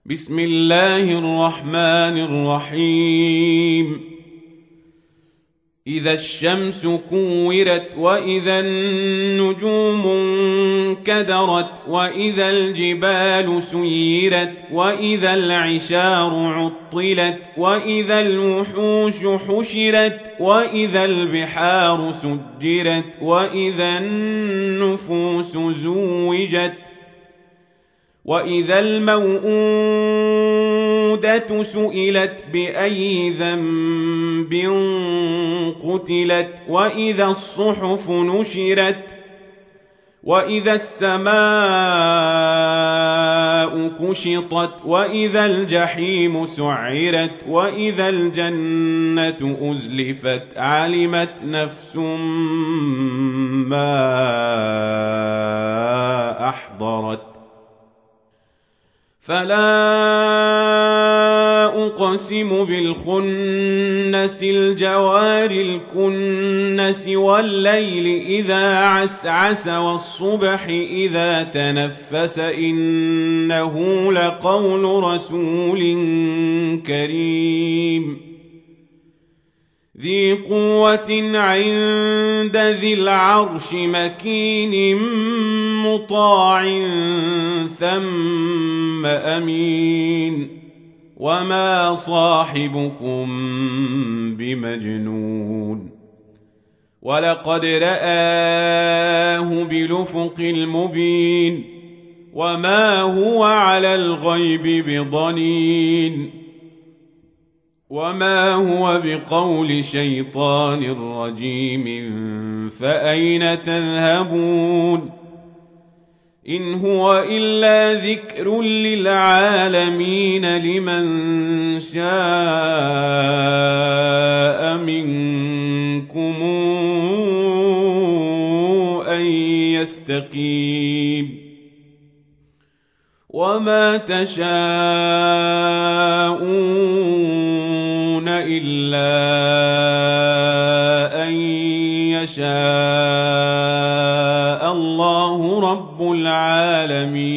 بسم الله الرحمن الرحيم إذا الشمس كورت وإذا النجوم انكدرت وإذا الجبال سيرت وإذا العشار عطلت وإذا الوحوش حشرت وإذا البحار سجرت وإذا النفوس زوجت وإذا الموءودة سئلت بأي ذنب قتلت وإذا الصحف نشرت وإذا السماء كشطت وإذا الجحيم سعرت وإذا الجنة أزلفت علمت نفس ما أحضرت فلا أقسم بالخنس الجوار الكنس والليل إذا عسعس والصبح إذا تنفس إنه لقول رسول كريم ذي قوة عند ذي العرش مكين مطاع ثم أمين وما صاحبكم بمجنون ولقد رآه بالأفق المبين وما هو على الغيب بضنين وما هو بقول شيطان رجيم فأين تذهبون إن هو إلا ذكر للعالمين لمن شاء منكم أن يستقيم وما تشاءون إلا أن يشاء الله رب العالمين.